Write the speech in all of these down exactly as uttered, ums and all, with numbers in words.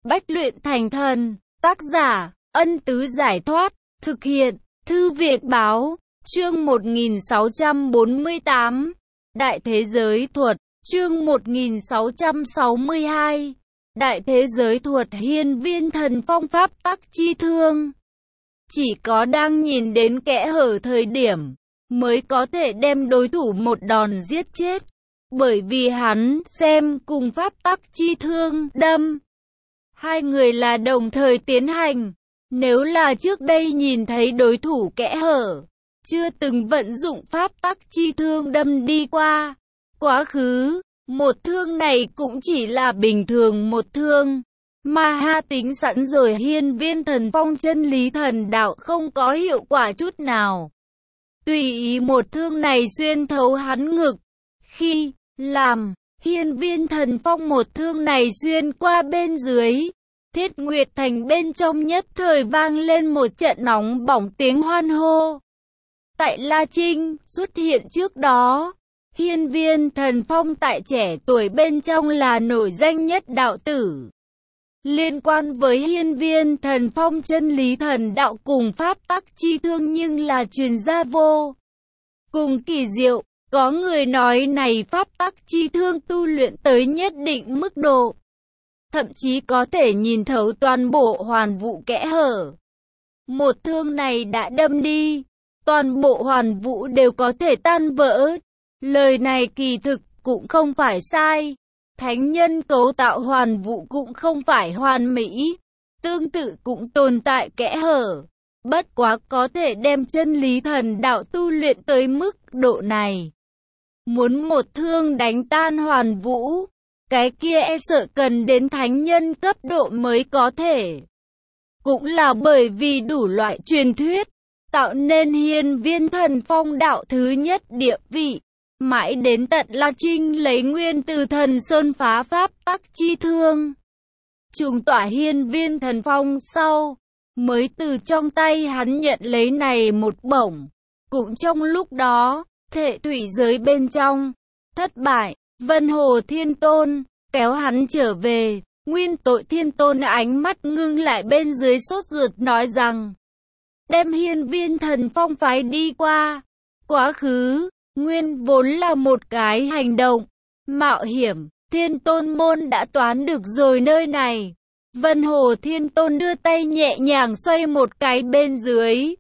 Bách luyện thành thần. Tác giả, Ân Tứ Giải Thoát. Thực hiện, Thư Việt Báo. Chương một nghìn sáu trăm bốn mươi tám. Đại Thế Giới Thuật. Chương một nghìn sáu trăm sáu mươi hai. Đại Thế Giới Thuật. Hiên Viên Thần Phong pháp tắc chi thương. Chỉ có đang nhìn đến kẽ hở thời điểm, mới có thể đem đối thủ một đòn giết chết. Bởi vì hắn xem cùng pháp tắc chi thương đâm. Hai người là đồng thời tiến hành. Nếu là trước đây nhìn thấy đối thủ kẽ hở, chưa từng vận dụng pháp tắc chi thương đâm đi qua quá khứ, một thương này cũng chỉ là bình thường một thương. Mà ha tính sẵn rồi hiên viên thần phong chân lý thần đạo không có hiệu quả chút nào. Tùy ý một thương này xuyên thấu hắn ngực. Khi làm hiên viên thần phong một thương này xuyên qua bên dưới, Thiết Nguyệt Thành bên trong nhất thời vang lên một trận nóng bỏng tiếng hoan hô. Tại La Trinh xuất hiện trước đó, hiên viên thần phong tại trẻ tuổi bên trong là nổi danh nhất đạo tử. Liên quan với hiên viên thần phong chân lý thần đạo cùng pháp tắc chi thương nhưng là truyền gia vô cùng kỳ diệu. Có người nói này pháp tắc chi thương tu luyện tới nhất định mức độ, thậm chí có thể nhìn thấu toàn bộ hoàn vũ kẽ hở. Một thương này đã đâm đi, toàn bộ hoàn vũ đều có thể tan vỡ. Lời này kỳ thực cũng không phải sai. Thánh nhân cấu tạo hoàn vũ cũng không phải hoàn mỹ, tương tự cũng tồn tại kẽ hở. Bất quá có thể đem chân lý thần đạo tu luyện tới mức độ này, muốn một thương đánh tan hoàn vũ, cái kia e sợ cần đến thánh nhân cấp độ mới có thể. Cũng là bởi vì đủ loại truyền thuyết, tạo nên hiên viên thần phong đạo thứ nhất địa vị. Mãi đến tận La Trinh lấy nguyên từ thần sơn phá pháp tắc chi thương, trùng tỏa hiên viên thần phong sau, mới từ trong tay hắn nhận lấy này một bổng. Cũng trong lúc đó, thể thủy giới bên trong thất bại, Vân Hồ Thiên Tôn kéo hắn trở về. Nguyên Tội Thiên Tôn ánh mắt ngưng lại bên dưới sốt ruột nói rằng, đem hiên viên thần phong phái đi qua. Quá khứ nguyên vốn là một cái hành động mạo hiểm, Thiên Tôn môn đã toán được rồi nơi này. Vân Hồ Thiên Tôn đưa tay nhẹ nhàng xoay một cái bên dưới,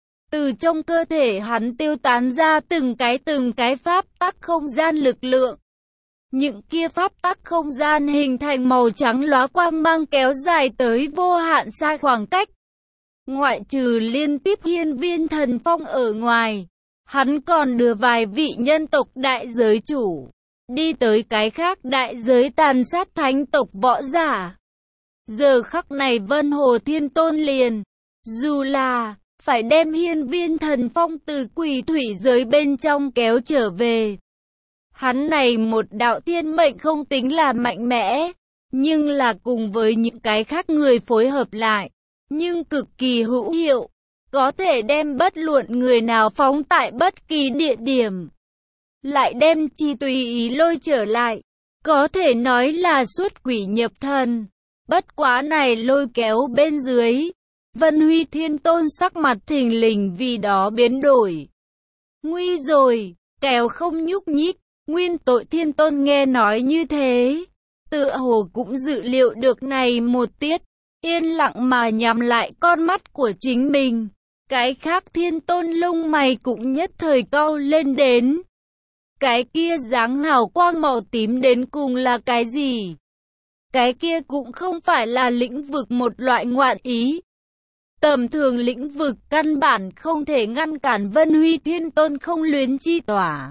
từ trong cơ thể hắn tiêu tán ra từng cái từng cái pháp tắc không gian lực lượng. Những kia pháp tắc không gian hình thành màu trắng lóa quang mang kéo dài tới vô hạn xa khoảng cách. Ngoại trừ liên tiếp hiên viên thần phong ở ngoài, hắn còn đưa vài vị nhân tộc đại giới chủ đi tới cái khác đại giới tàn sát thánh tộc võ giả. Giờ khắc này Vân Hồ Thiên Tôn liền, dù là phải đem hiên viên thần phong từ quỷ thủy giới bên trong kéo trở về. Hắn này một đạo thiên mệnh không tính là mạnh mẽ, nhưng là cùng với những cái khác người phối hợp lại, nhưng cực kỳ hữu hiệu. Có thể đem bất luận người nào phóng tại bất kỳ địa điểm, lại đem chi tùy ý lôi trở lại. Có thể nói là xuất quỷ nhập thần. Bất quá này lôi kéo bên dưới, Vân Huy Thiên Tôn sắc mặt thình lình vì đó biến đổi. Nguy rồi, kéo không nhúc nhích. Nguyên Tội Thiên Tôn nghe nói như thế, tựa hồ cũng dự liệu được này một tiết, yên lặng mà nhắm lại con mắt của chính mình. Cái khác Thiên Tôn lông mày cũng nhất thời cau lên đến. Cái kia dáng hào quang màu tím đến cùng là cái gì? Cái kia cũng không phải là lĩnh vực một loại ngoạn ý. Tầm thường lĩnh vực căn bản không thể ngăn cản Vân Huy Thiên Tôn không luyến chi tỏa.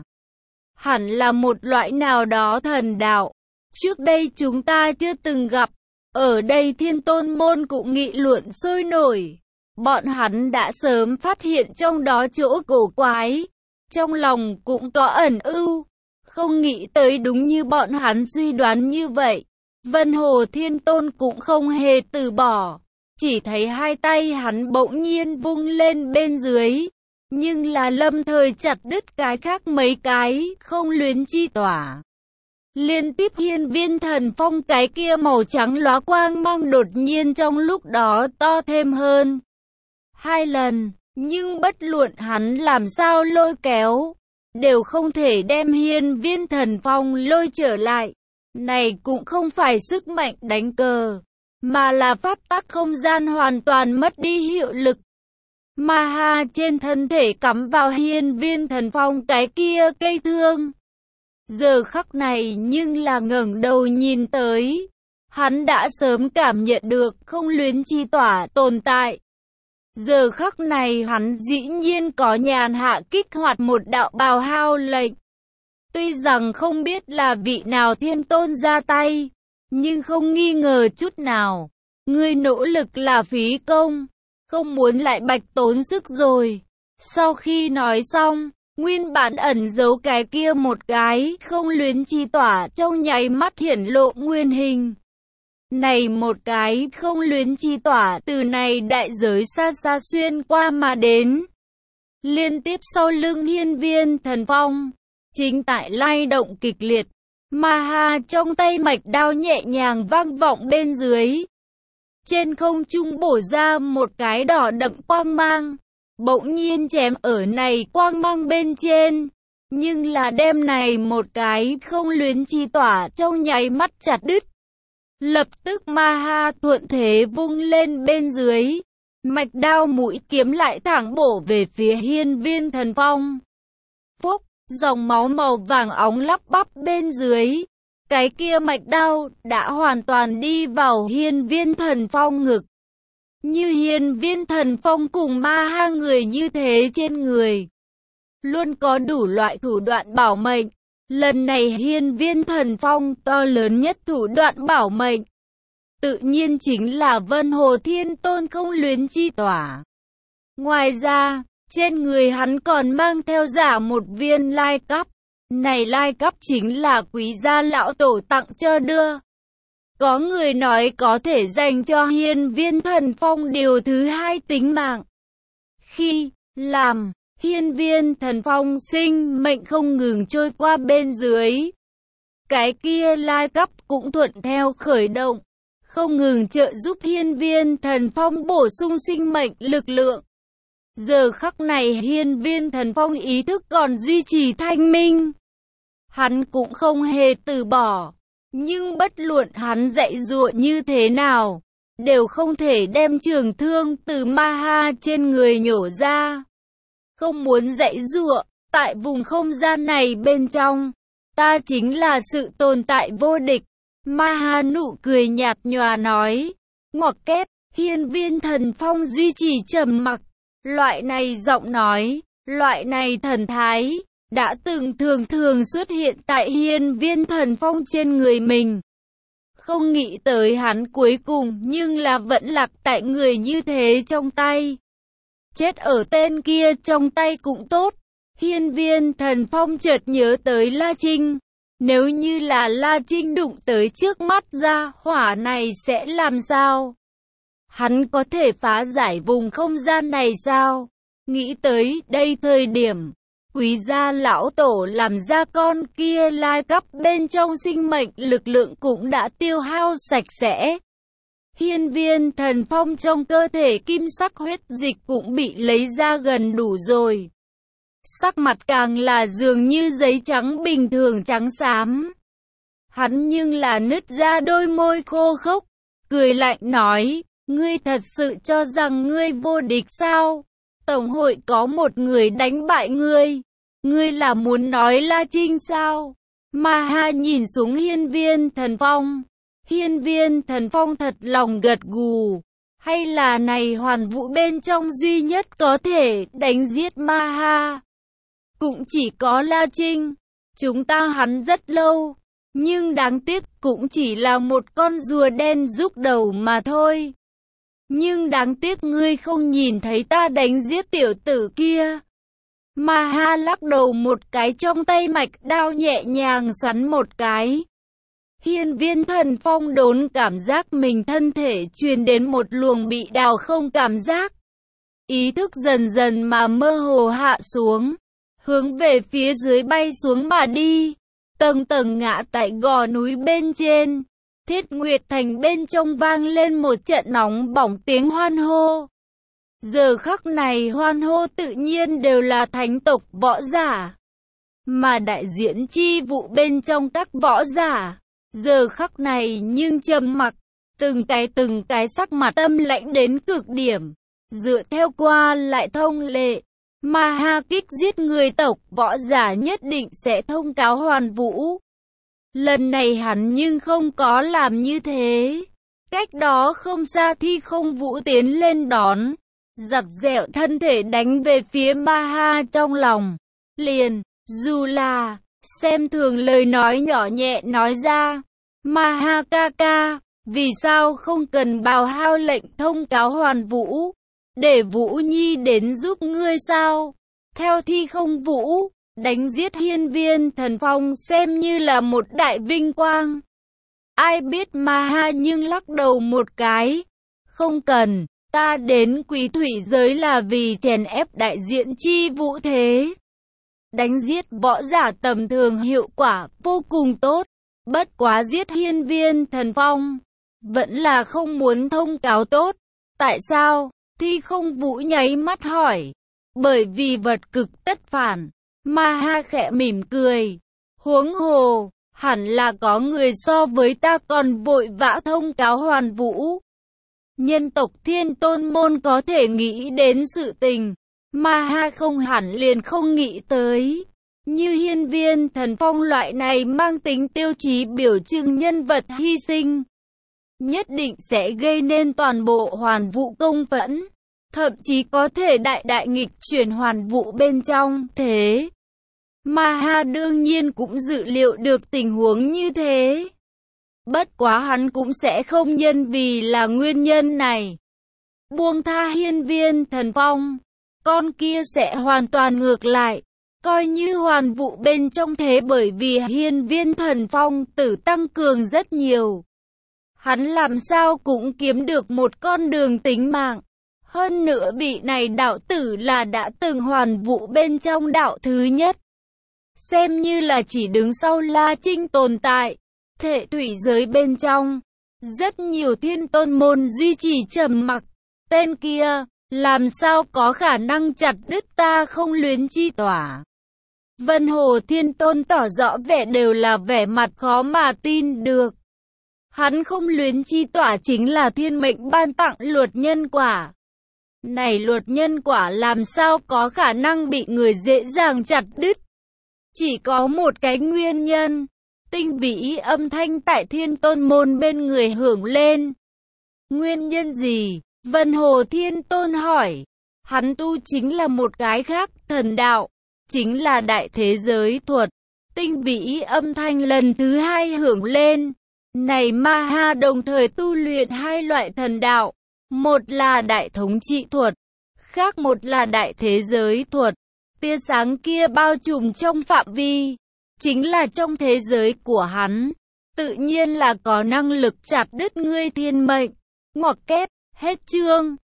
Hẳn là một loại nào đó thần đạo. Trước đây chúng ta chưa từng gặp. Ở đây Thiên Tôn môn cũng nghị luận sôi nổi. Bọn hắn đã sớm phát hiện trong đó chỗ cổ quái. Trong lòng cũng có ẩn ưu. Không nghĩ tới đúng như bọn hắn suy đoán như vậy. Vân Hồ Thiên Tôn cũng không hề từ bỏ. Chỉ thấy hai tay hắn bỗng nhiên vung lên bên dưới. Nhưng là lâm thời chặt đứt cái khác mấy cái không luyến chi tỏa. Liên tiếp hiên viên thần phong cái kia màu trắng lóa quang mang đột nhiên trong lúc đó to thêm hơn hai lần, nhưng bất luận hắn làm sao lôi kéo, đều không thể đem hiên viên thần phong lôi trở lại. Này cũng không phải sức mạnh đánh cờ, mà là pháp tắc không gian hoàn toàn mất đi hiệu lực. Ma ha trên thân thể cắm vào hiên viên thần phong cái kia cây thương. Giờ khắc này nhưng là ngẩng đầu nhìn tới, hắn đã sớm cảm nhận được không luyến chi tỏa tồn tại. Giờ khắc này hắn dĩ nhiên có nhàn hạ kích hoạt một đạo bào hao lệnh. Tuy rằng không biết là vị nào thiên tôn ra tay, nhưng không nghi ngờ chút nào, ngươi nỗ lực là phí công, không muốn lại bạch tốn sức rồi. Sau khi nói xong, nguyên bản ẩn giấu cái kia một cái không luyến chi tỏa trong nháy mắt hiển lộ nguyên hình. Này một cái không luyến chi tỏa từ này đại giới xa xa xuyên qua mà đến. Liên tiếp sau lưng hiên viên thần phong, chính tại lay động kịch liệt, ma ha trong tay mạch đao nhẹ nhàng vang vọng bên dưới. Trên không trung bổ ra một cái đỏ đậm quang mang, bỗng nhiên chém ở này quang mang bên trên. Nhưng là đem này một cái không luyến chi tỏa trong nháy mắt chặt đứt. Lập tức ma ha thuận thế vung lên bên dưới, mạch đao mũi kiếm lại thẳng bổ về phía hiên viên thần phong. Phúc, dòng máu màu vàng óng lắp bắp bên dưới. Cái kia mạch đao đã hoàn toàn đi vào hiên viên thần phong ngực. Như hiên viên thần phong cùng ma ha người như thế trên người, luôn có đủ loại thủ đoạn bảo mệnh. Lần này hiên viên thần phong to lớn nhất thủ đoạn bảo mệnh, tự nhiên chính là Vân Hồ Thiên Tôn không luyến chi tỏa. Ngoài ra, trên người hắn còn mang theo giả một viên lai cấp. Này lai cấp chính là quý gia lão tổ tặng cho đưa. Có người nói có thể dành cho hiên viên thần phong điều thứ hai tính mạng. Khi làm hiên viên thần phong sinh mệnh không ngừng trôi qua bên dưới, cái kia lai cấp cũng thuận theo khởi động, không ngừng trợ giúp hiên viên thần phong bổ sung sinh mệnh lực lượng. Giờ khắc này hiên viên thần phong ý thức còn duy trì thanh minh. Hắn cũng không hề từ bỏ, nhưng bất luận hắn dạy dụa như thế nào, đều không thể đem trường thương từ ma ha trên người nhổ ra. Không muốn dạy dụa, tại vùng không gian này bên trong, ta chính là sự tồn tại vô địch. Ma ha nụ cười nhạt nhòa nói, ngoặc kép, hiên viên thần phong duy trì trầm mặc. Loại này giọng nói, loại này thần thái, đã từng thường thường xuất hiện tại hiên viên thần phong trên người mình. Không nghĩ tới hắn cuối cùng nhưng là vẫn lạc tại người như thế trong tay. Chết ở tên kia trong tay cũng tốt. Hiên viên thần phong chợt nhớ tới La Trinh. Nếu như là La Trinh đụng tới trước mắt ra hỏa này sẽ làm sao? Hắn có thể phá giải vùng không gian này sao? Nghĩ tới đây thời điểm, quý gia lão tổ làm ra con kia lai cấp bên trong sinh mệnh lực lượng cũng đã tiêu hao sạch sẽ. Hiên viên thần phong trong cơ thể kim sắc huyết dịch cũng bị lấy ra gần đủ rồi. Sắc mặt càng là dường như giấy trắng bình thường trắng xám. Hắn nhưng là nứt ra đôi môi khô khốc, cười lạnh nói, ngươi thật sự cho rằng ngươi vô địch sao? Tổng hội có một người đánh bại ngươi. Ngươi là muốn nói La Trinh sao? Ma ha nhìn xuống hiên viên thần phong. Hiên viên thần phong thật lòng gật gù. Hay là này hoàn vũ bên trong duy nhất có thể đánh giết ma ha? Cũng chỉ có La Trinh. Chúng ta hắn rất lâu. Nhưng đáng tiếc cũng chỉ là một con rùa đen rúc đầu mà thôi. Nhưng đáng tiếc ngươi không nhìn thấy ta đánh giết tiểu tử kia. Ma ha lắc đầu một cái, trong tay mạch đao nhẹ nhàng xoắn một cái. Hiên viên thần phong đốn cảm giác mình thân thể truyền đến một luồng bị đào không cảm giác. Ý thức dần dần mà mơ hồ hạ xuống, hướng về phía dưới bay xuống mà đi. tầng tầng ngã tại gò núi bên trên. Thiết Nguyệt Thành bên trong vang lên một trận nóng bỏng tiếng hoan hô. Giờ khắc này hoan hô tự nhiên đều là thánh tộc võ giả. Mà đại diễn chi vụ bên trong các võ giả, giờ khắc này nhưng trầm mặc, từng cái từng cái sắc mặt âm lãnh đến cực điểm. Dựa theo qua lại thông lệ, Ma Ha Kích giết người tộc võ giả nhất định sẽ thông cáo Hoàn Vũ. Lần này hắn nhưng không có làm như thế. Cách đó không xa Thi Không Vũ tiến lên đón, giặt dẹo thân thể đánh về phía Ma Ha trong lòng. Liền, dù là, xem thường lời nói nhỏ nhẹ nói ra. Ma Ha ca ca, vì sao không cần bào hao lệnh thông cáo Hoàn Vũ, để Vũ Nhi đến giúp ngươi sao? Theo Thi Không Vũ, đánh giết Hiên Viên Thần Phong xem như là một đại vinh quang. Ai biết Ma Ha nhưng lắc đầu một cái. Không cần, ta đến Quý Thủy giới là vì chèn ép đại diện chi vũ thế. Đánh giết võ giả tầm thường hiệu quả vô cùng tốt. Bất quá giết Hiên Viên Thần Phong, vẫn là không muốn thông cáo tốt. Tại sao? Thi Không Vũ nháy mắt hỏi. Bởi vì vật cực tất phản. Ma Ha khẽ mỉm cười. Huống hồ, hẳn là có người so với ta còn vội vã thông cáo Hoàn Vũ. Nhân tộc Thiên Tôn Môn có thể nghĩ đến sự tình, Ma Ha không hẳn liền không nghĩ tới. Như Hiên Viên Thần Phong loại này mang tính tiêu chí biểu trưng nhân vật hy sinh, nhất định sẽ gây nên toàn bộ Hoàn Vũ công phẫn, thậm chí có thể đại đại nghịch chuyển Hoàn Vũ bên trong. Thế Ma Ha đương nhiên cũng dự liệu được tình huống như thế. Bất quá hắn cũng sẽ không nhân vì là nguyên nhân này buông tha Hiên Viên Thần Phong. Con kia sẽ hoàn toàn ngược lại, coi như Hoàn Vũ bên trong thế, bởi vì Hiên Viên Thần Phong tử tăng cường rất nhiều. Hắn làm sao cũng kiếm được một con đường tính mạng. Hơn nữa vị này đạo tử là đã từng Hoàn Vũ bên trong đạo thứ nhất, xem như là chỉ đứng sau La Trinh tồn tại. Thể thủy giới bên trong, rất nhiều thiên tôn môn duy trì trầm mặc. Tên kia, làm sao có khả năng chặt đứt ta không luyến chi tỏa? Vân Hồ Thiên Tôn tỏ rõ vẻ đều là vẻ mặt khó mà tin được. Hắn không luyến chi tỏa chính là thiên mệnh ban tặng luật nhân quả. Này luật nhân quả làm sao có khả năng bị người dễ dàng chặt đứt? Chỉ có một cái nguyên nhân. Tinh vĩ âm thanh tại Thiên Tôn Môn bên người hưởng lên. Nguyên nhân gì? Vân Hồ Thiên Tôn hỏi. Hắn tu chính là một cái khác, thần đạo, chính là đại thế giới thuật. Tinh vĩ âm thanh lần thứ hai hưởng lên. Này Ma Ha đồng thời tu luyện hai loại thần đạo. Một là đại thống trị thuật, khác một là đại thế giới thuật. Tia sáng kia bao trùm trong phạm vi, chính là trong thế giới của hắn, tự nhiên là có năng lực chặt đứt ngươi thiên mệnh. Ngoặc kép, hết chương.